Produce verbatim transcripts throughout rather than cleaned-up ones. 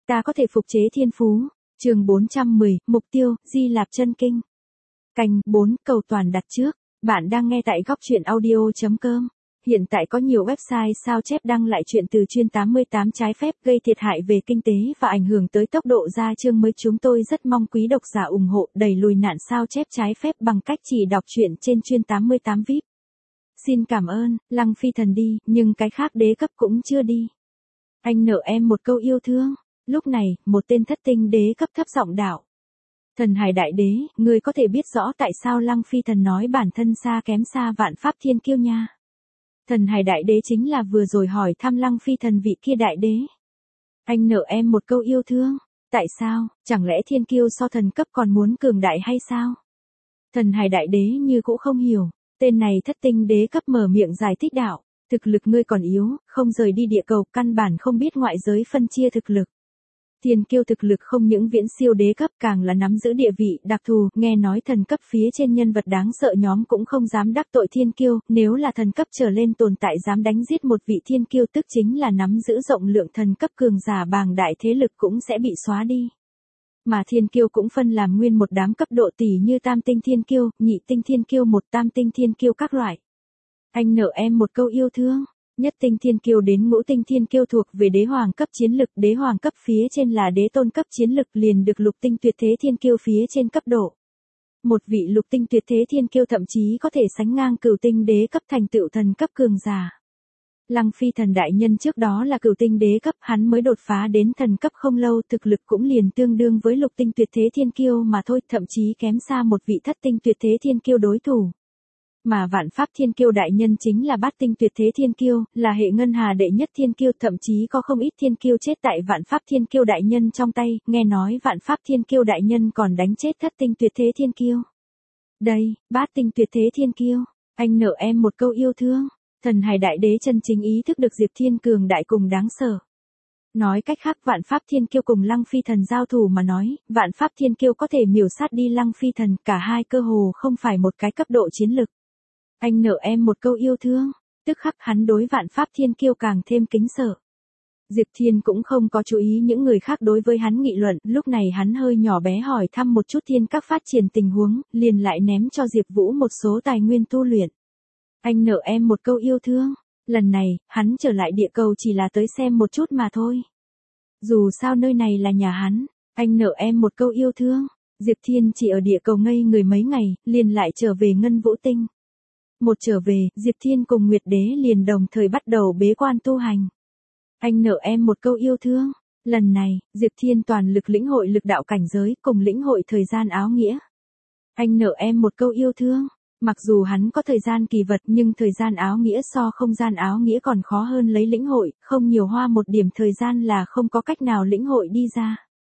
Ta có thể phục chế thiên phú. Chương bốn trăm mười, mục tiêu, Di Lạp Chân Kinh. Canh bốn, cầu toàn đặt trước. Bạn đang nghe tại góc truyện audio chấm com. Hiện tại có nhiều website sao chép đăng lại chuyện từ chuyên tám mươi tám trái phép gây thiệt hại về kinh tế và ảnh hưởng tới tốc độ ra chương mới. Chúng tôi rất mong quý độc giả ủng hộ đẩy lùi nạn sao chép trái phép bằng cách chỉ đọc truyện trên chuyên tám mươi tám vi ai pi. Xin cảm ơn. Lăng Phi Thần đi, nhưng cái khác đế cấp cũng chưa đi. Anh nợ em một câu yêu thương. Lúc này, một tên thất tinh đế cấp thấp giọng đạo. Thần Hải Đại Đế, ngươi có thể biết rõ tại sao Lăng Phi Thần nói bản thân xa kém xa Vạn Pháp Thiên Kiêu nha. Thần Hải Đại Đế chính là vừa rồi hỏi thăm Lăng Phi Thần vị kia đại đế. Anh nợ em một câu yêu thương. Tại sao, chẳng lẽ thiên kiêu so thần cấp còn muốn cường đại hay sao? Thần Hải Đại Đế như cũng không hiểu. Tên này thất tinh đế cấp mở miệng giải thích đạo. Thực lực ngươi còn yếu, không rời đi địa cầu, căn bản không biết ngoại giới phân chia thực lực. Thiên kiêu thực lực không những viễn siêu đế cấp, càng là nắm giữ địa vị đặc thù, nghe nói thần cấp phía trên nhân vật đáng sợ nhóm cũng không dám đắc tội thiên kiêu, nếu là thần cấp trở lên tồn tại dám đánh giết một vị thiên kiêu tức chính là nắm giữ rộng lượng thần cấp cường giả, bàng đại thế lực cũng sẽ bị xóa đi. Mà thiên kiêu cũng phân làm nguyên một đám cấp độ tỷ như tam tinh thiên kiêu, nhị tinh thiên kiêu, một tam tinh thiên kiêu các loại. Anh nợ em một câu yêu thương. Nhất tinh thiên kiêu đến ngũ tinh thiên kiêu thuộc về đế hoàng cấp chiến lực, đế hoàng cấp phía trên là đế tôn cấp chiến lực, liền được lục tinh tuyệt thế thiên kiêu phía trên cấp độ. Một vị lục tinh tuyệt thế thiên kiêu thậm chí có thể sánh ngang cửu tinh đế cấp thành tựu thần cấp cường giả. Lăng Phi Thần đại nhân trước đó là cửu tinh đế cấp, hắn mới đột phá đến thần cấp không lâu, thực lực cũng liền tương đương với lục tinh tuyệt thế thiên kiêu mà thôi, thậm chí kém xa một vị thất tinh tuyệt thế thiên kiêu đối thủ. Mà Vạn Pháp Thiên Kiêu đại nhân chính là bát tinh tuyệt thế thiên kiêu, là hệ ngân hà đệ nhất thiên kiêu, thậm chí có không ít thiên kiêu chết tại Vạn Pháp Thiên Kiêu đại nhân trong tay, nghe nói Vạn Pháp Thiên Kiêu đại nhân còn đánh chết thất tinh tuyệt thế thiên kiêu. Đây, bát tinh tuyệt thế thiên kiêu, anh nợ em một câu yêu thương. Thần Hải Đại Đế chân chính ý thức được Diệp Thiên cường đại cùng đáng sợ. Nói cách khác, Vạn Pháp Thiên Kiêu cùng Lăng Phi Thần giao thủ mà nói, Vạn Pháp Thiên Kiêu có thể miểu sát đi Lăng Phi Thần, cả hai cơ hồ không phải một cái cấp độ chiến lực. Anh nợ em một câu yêu thương. Tức khắc hắn đối Vạn Pháp Thiên Kiêu càng thêm kính sợ. Diệp Thiên cũng không có chú ý những người khác đối với hắn nghị luận, lúc này hắn hơi nhỏ bé hỏi thăm một chút thiên các phát triển tình huống, liền lại ném cho Diệp Vũ một số tài nguyên tu luyện. Anh nợ em một câu yêu thương. Lần này, hắn trở lại địa cầu chỉ là tới xem một chút mà thôi. Dù sao nơi này là nhà hắn, anh nợ em một câu yêu thương. Diệp Thiên chỉ ở địa cầu ngây người mấy ngày, liền lại trở về Ngân Vũ Tinh. Một trở về, Diệp Thiên cùng Nguyệt Đế liền đồng thời bắt đầu bế quan tu hành. Anh nợ em một câu yêu thương. Lần này, Diệp Thiên toàn lực lĩnh hội lực đạo cảnh giới cùng lĩnh hội thời gian áo nghĩa. Anh nợ em một câu yêu thương. Mặc dù hắn có thời gian kỳ vật nhưng thời gian áo nghĩa so không gian áo nghĩa còn khó hơn lấy lĩnh hội, không nhiều hoa một điểm thời gian là không có cách nào lĩnh hội đi ra.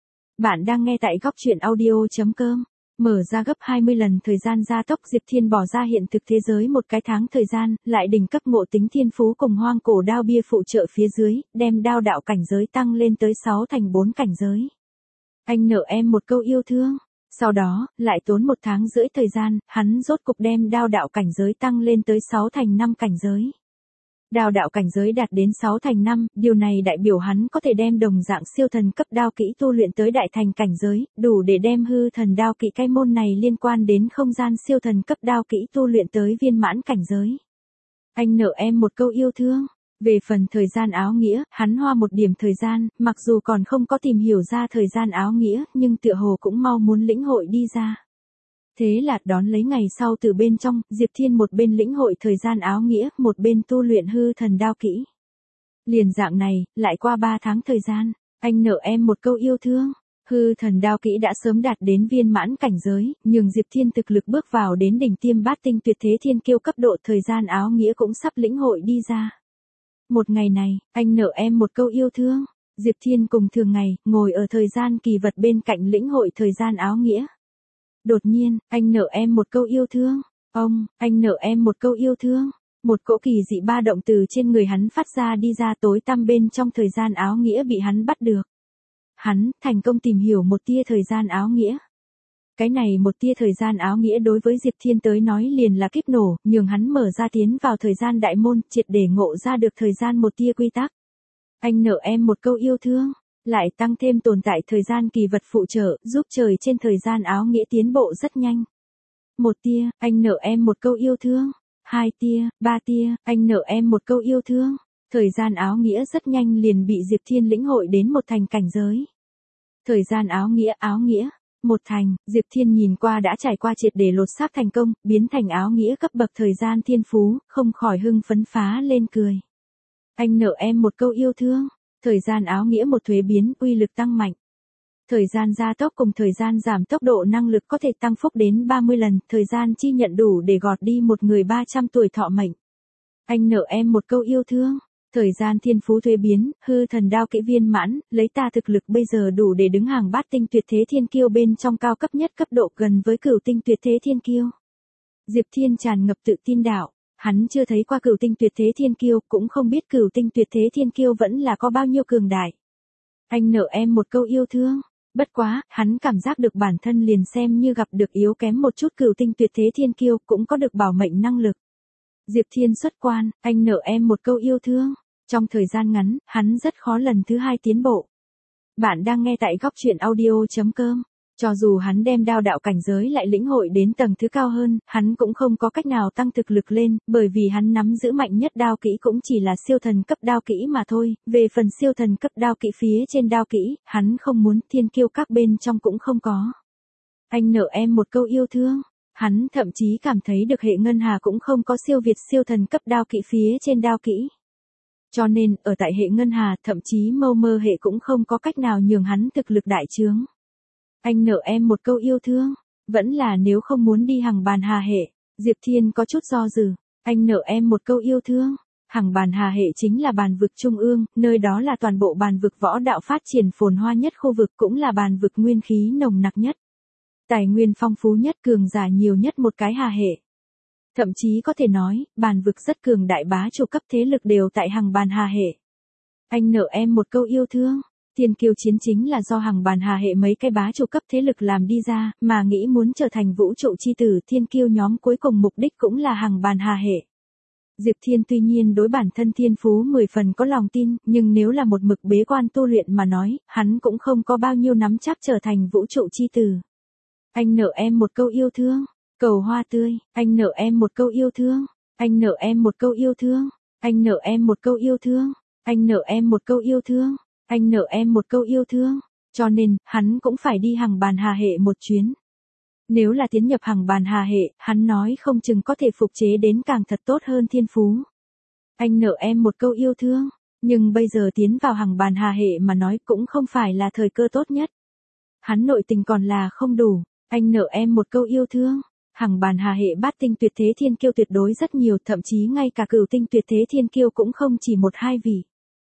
Bạn đang nghe tại góc truyện audio chấm com. Mở ra gấp hai mươi lần thời gian gia tốc, Diệp Thiên bỏ ra hiện thực thế giới một cái tháng thời gian, lại đỉnh cấp ngộ tính thiên phú cùng hoang cổ đao bia phụ trợ phía dưới, đem đao đạo cảnh giới tăng lên tới sáu thành bốn cảnh giới. Anh nợ em một câu yêu thương. Sau đó, lại tốn một tháng rưỡi thời gian, hắn rốt cục đem đao đạo cảnh giới tăng lên tới sáu thành năm cảnh giới. Đao đạo cảnh giới đạt đến sáu thành năm, điều này đại biểu hắn có thể đem đồng dạng siêu thần cấp đao kỹ tu luyện tới đại thành cảnh giới, đủ để đem hư thần đao kỹ cái môn này liên quan đến không gian siêu thần cấp đao kỹ tu luyện tới viên mãn cảnh giới. Anh nợ em một câu yêu thương. Về phần thời gian áo nghĩa, hắn hoa một điểm thời gian, mặc dù còn không có tìm hiểu ra thời gian áo nghĩa, nhưng tựa hồ cũng mau muốn lĩnh hội đi ra. Thế là đón lấy ngày sau từ bên trong, Diệp Thiên một bên lĩnh hội thời gian áo nghĩa, một bên tu luyện hư thần đao kỹ. Liền dạng này, lại qua ba tháng thời gian, anh nợ em một câu yêu thương. Hư thần đao kỹ đã sớm đạt đến viên mãn cảnh giới, nhưng Diệp Thiên thực lực bước vào đến đỉnh tiêm bát tinh tuyệt thế thiên kiêu cấp độ, thời gian áo nghĩa cũng sắp lĩnh hội đi ra. Một ngày này, anh nợ em một câu yêu thương. Diệp Thiên cùng thường ngày, ngồi ở thời gian kỳ vật bên cạnh lĩnh hội thời gian áo nghĩa. Đột nhiên, anh nợ em một câu yêu thương. Ông, anh nợ em một câu yêu thương. Một cỗ kỳ dị ba động từ trên người hắn phát ra đi ra, tối tăm bên trong thời gian áo nghĩa bị hắn bắt được. Hắn, thành công tìm hiểu một tia thời gian áo nghĩa. Cái này một tia thời gian áo nghĩa đối với Diệp Thiên tới nói liền là kíp nổ, nhường hắn mở ra tiến vào thời gian đại môn, triệt để ngộ ra được thời gian một tia quy tắc. Anh nợ em một câu yêu thương. Lại tăng thêm tồn tại thời gian kỳ vật phụ trợ, giúp trời trên thời gian áo nghĩa tiến bộ rất nhanh. Một tia, anh nợ em một câu yêu thương. Hai tia, ba tia, anh nợ em một câu yêu thương. Thời gian áo nghĩa rất nhanh liền bị Diệp Thiên lĩnh hội đến một thành cảnh giới. Thời gian áo nghĩa, áo nghĩa. Một thành, Diệp Thiên nhìn qua đã trải qua triệt để lột xác thành công, biến thành áo nghĩa cấp bậc thời gian thiên phú, không khỏi hưng phấn phá lên cười. Anh nợ em một câu yêu thương. Thời gian áo nghĩa một thuế biến, uy lực tăng mạnh. Thời gian gia tốc cùng thời gian giảm tốc độ năng lực có thể tăng phúc đến ba mươi lần, thời gian chi nhận đủ để gọt đi một người ba trăm tuổi thọ mệnh. Anh nợ em một câu yêu thương. Thời gian thiên phú thuế biến, hư thần đao kỹ viên mãn, lấy ta thực lực bây giờ đủ để đứng hàng bát tinh tuyệt thế thiên kiêu bên trong cao cấp nhất cấp độ gần với cửu tinh tuyệt thế thiên kiêu. Diệp Thiên tràn ngập tự tin đạo, hắn chưa thấy qua cửu tinh tuyệt thế thiên kiêu, cũng không biết cửu tinh tuyệt thế thiên kiêu vẫn là có bao nhiêu cường đại. Anh nợ em một câu yêu thương. Bất quá, hắn cảm giác được bản thân liền xem như gặp được yếu kém một chút cửu tinh tuyệt thế thiên kiêu cũng có được bảo mệnh năng lực. Diệp Thiên xuất quan, anh nợ em một câu yêu thương. Trong thời gian ngắn, hắn rất khó lần thứ hai tiến bộ. Bạn đang nghe tại góc truyện audio chấm com. Cho dù hắn đem đao đạo cảnh giới lại lĩnh hội đến tầng thứ cao hơn, hắn cũng không có cách nào tăng thực lực lên, bởi vì hắn nắm giữ mạnh nhất đao kỹ cũng chỉ là siêu thần cấp đao kỹ mà thôi. Về phần siêu thần cấp đao kỹ phía trên đao kỹ, hắn không muốn, thiên kiêu các bên trong cũng không có. Anh nợ em một câu yêu thương. Hắn thậm chí cảm thấy được hệ ngân hà cũng không có siêu việt siêu thần cấp đao kỹ phía trên đao kỹ. Cho nên, ở tại hệ ngân hà, thậm chí mâu mơ hệ cũng không có cách nào nhường hắn thực lực đại trướng. Anh nợ em một câu yêu thương. Vẫn là nếu không muốn đi hằng bàn hà hệ. Diệp Thiên có chút do dự. Anh nợ em một câu yêu thương. Hằng bàn hà hệ chính là bàn vực trung ương, nơi đó là toàn bộ bàn vực võ đạo phát triển phồn hoa nhất khu vực, cũng là bàn vực nguyên khí nồng nặc nhất. Tài nguyên phong phú nhất, cường giả nhiều nhất một cái hà hệ. Thậm chí có thể nói, bàn vực rất cường đại, bá chủ cấp thế lực đều tại hằng bàn hà hệ. Anh nợ em một câu yêu thương. Thiên kiêu chiến chính là do hằng bàn hà hệ mấy cái bá chủ cấp thế lực làm đi ra, mà nghĩ muốn trở thành vũ trụ chi tử, thiên kiêu nhóm cuối cùng mục đích cũng là hằng bàn hà hệ. Diệp Thiên tuy nhiên đối bản thân thiên phú mười phần có lòng tin, nhưng nếu là một mực bế quan tu luyện mà nói, hắn cũng không có bao nhiêu nắm chắc trở thành vũ trụ chi tử. Anh nợ em một câu yêu thương. Cầu hoa tươi, anh nợ em một câu yêu thương. Anh nợ em một câu yêu thương. Anh nợ em một câu yêu thương. Anh nợ em một câu yêu thương. Anh nợ em một câu yêu thương. Cho nên, hắn cũng phải đi hằng bàn hà hệ một chuyến. Nếu là tiến nhập hằng bàn hà hệ, hắn nói không chừng có thể phục chế đến càng thật tốt hơn thiên phú. Anh nợ em một câu yêu thương. Nhưng bây giờ tiến vào hằng bàn hà hệ mà nói cũng không phải là thời cơ tốt nhất. Hắn nội tình còn là không đủ. Anh nợ em một câu yêu thương. Hằng bàn hà hệ bát tinh tuyệt thế thiên kiêu tuyệt đối rất nhiều, thậm chí ngay cả cửu tinh tuyệt thế thiên kiêu cũng không chỉ một hai vị.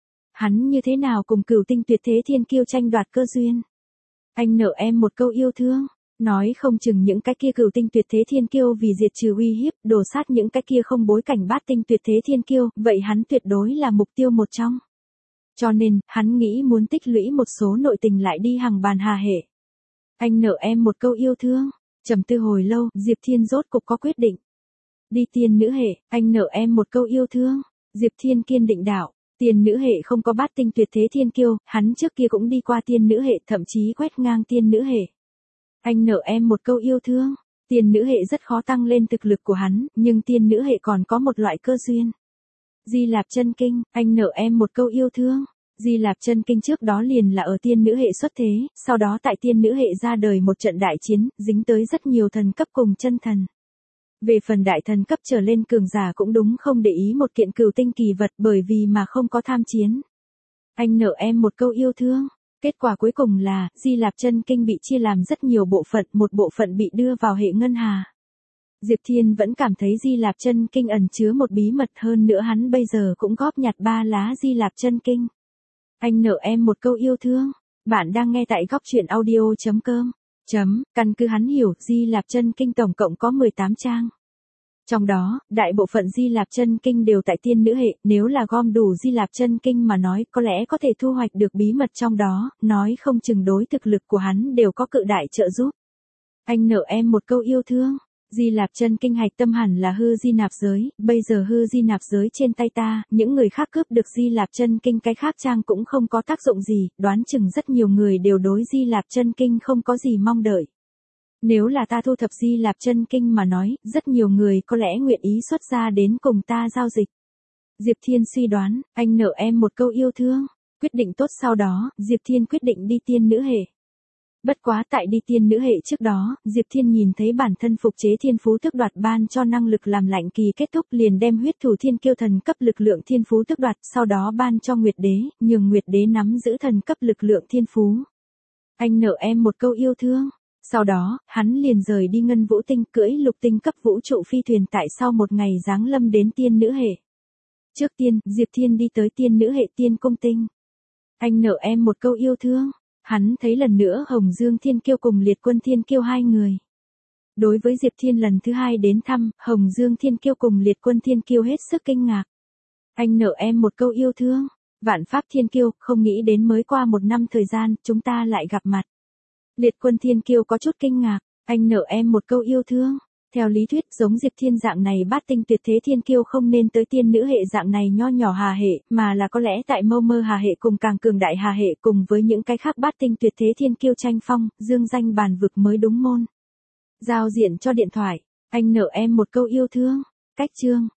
Hắn như thế nào cùng cửu tinh tuyệt thế thiên kiêu tranh đoạt cơ duyên? Anh nợ em một câu yêu thương. Nói không chừng những cái kia cửu tinh tuyệt thế thiên kiêu vì diệt trừ uy hiếp, đổ sát những cái kia không bối cảnh bát tinh tuyệt thế thiên kiêu, vậy hắn tuyệt đối là mục tiêu một trong. Cho nên, hắn nghĩ muốn tích lũy một số nội tình lại đi hằng bàn hà hệ. Anh nợ em một câu yêu thương. Trầm tư hồi lâu, Diệp Thiên rốt cục có quyết định. Đi tiên nữ hệ, anh nợ em một câu yêu thương. Diệp Thiên kiên định đạo, tiên nữ hệ không có bát tinh tuyệt thế thiên kiêu, hắn trước kia cũng đi qua tiên nữ hệ, thậm chí quét ngang tiên nữ hệ. Anh nợ em một câu yêu thương. Tiên nữ hệ rất khó tăng lên thực lực của hắn, nhưng tiên nữ hệ còn có một loại cơ duyên. Di Lạp chân kinh, anh nợ em một câu yêu thương. Di Lạp chân kinh trước đó liền là ở tiên nữ hệ xuất thế, sau đó tại tiên nữ hệ ra đời một trận đại chiến, dính tới rất nhiều thần cấp cùng chân thần. Về phần đại thần cấp trở lên cường giả cũng đúng không để ý một kiện cửu tinh kỳ vật bởi vì mà không có tham chiến. Anh nợ em một câu yêu thương. Kết quả cuối cùng là, Di Lạp chân kinh bị chia làm rất nhiều bộ phận, một bộ phận bị đưa vào hệ ngân hà. Diệp Thiên vẫn cảm thấy Di Lạp chân kinh ẩn chứa một bí mật, hơn nữa hắn bây giờ cũng góp nhặt ba lá Di Lạp chân kinh. Anh nợ em một câu yêu thương. Bạn đang nghe tại góc truyện audio chấm com. Chấm, căn cứ hắn hiểu, Di Lạp chân kinh tổng cộng có mười tám trang. Trong đó, đại bộ phận Di Lạp chân kinh đều tại tiên nữ hệ, nếu là gom đủ Di Lạp chân kinh mà nói, có lẽ có thể thu hoạch được bí mật trong đó, nói không chừng đối thực lực của hắn đều có cự đại trợ giúp. Anh nợ em một câu yêu thương. Di Lạp Chân Kinh hạch tâm hẳn là hư di nạp giới, bây giờ hư di nạp giới trên tay ta, những người khác cướp được Di Lạp Chân Kinh cái khác trang cũng không có tác dụng gì, đoán chừng rất nhiều người đều đối Di Lạp Chân Kinh không có gì mong đợi. Nếu là ta thu thập Di Lạp Chân Kinh mà nói, rất nhiều người có lẽ nguyện ý xuất ra đến cùng ta giao dịch. Diệp Thiên suy đoán, anh nợ em một câu yêu thương. Quyết định tốt sau đó, Diệp Thiên quyết định đi tiên nữ hệ. Bất quá tại đi tiên nữ hệ trước đó, Diệp Thiên nhìn thấy bản thân phục chế thiên phú tước đoạt ban cho năng lực làm lạnh kỳ kết thúc liền đem huyết thủ thiên kiêu thần cấp lực lượng thiên phú tước đoạt, sau đó ban cho Nguyệt Đế, nhường Nguyệt Đế nắm giữ thần cấp lực lượng thiên phú. Anh nợ em một câu yêu thương. Sau đó, hắn liền rời đi Ngân Vũ Tinh cưỡi lục tinh cấp vũ trụ phi thuyền tại sau một ngày giáng lâm đến tiên nữ hệ. Trước tiên, Diệp Thiên đi tới tiên nữ hệ tiên cung tinh. Anh nợ em một câu yêu thương. Hắn thấy lần nữa Hồng Dương Thiên Kiêu cùng Liệt Quân Thiên Kiêu hai người. Đối với Diệp Thiên lần thứ hai đến thăm, Hồng Dương Thiên Kiêu cùng Liệt Quân Thiên Kiêu hết sức kinh ngạc. Anh nợ em một câu yêu thương. Vạn Pháp Thiên Kiêu, không nghĩ đến mới qua một năm thời gian, chúng ta lại gặp mặt. Liệt Quân Thiên Kiêu có chút kinh ngạc. Anh nợ em một câu yêu thương. Theo lý thuyết giống Diệp Thiên dạng này bát tinh tuyệt thế thiên kiêu không nên tới tiên nữ hệ dạng này nho nhỏ hà hệ, mà là có lẽ tại mâu mơ hà hệ cùng càng cường đại hà hệ cùng với những cái khác bát tinh tuyệt thế thiên kiêu tranh phong, dương danh bàn vực mới đúng môn. Giao diện cho điện thoại, anh nợ em một câu yêu thương. Cách chương.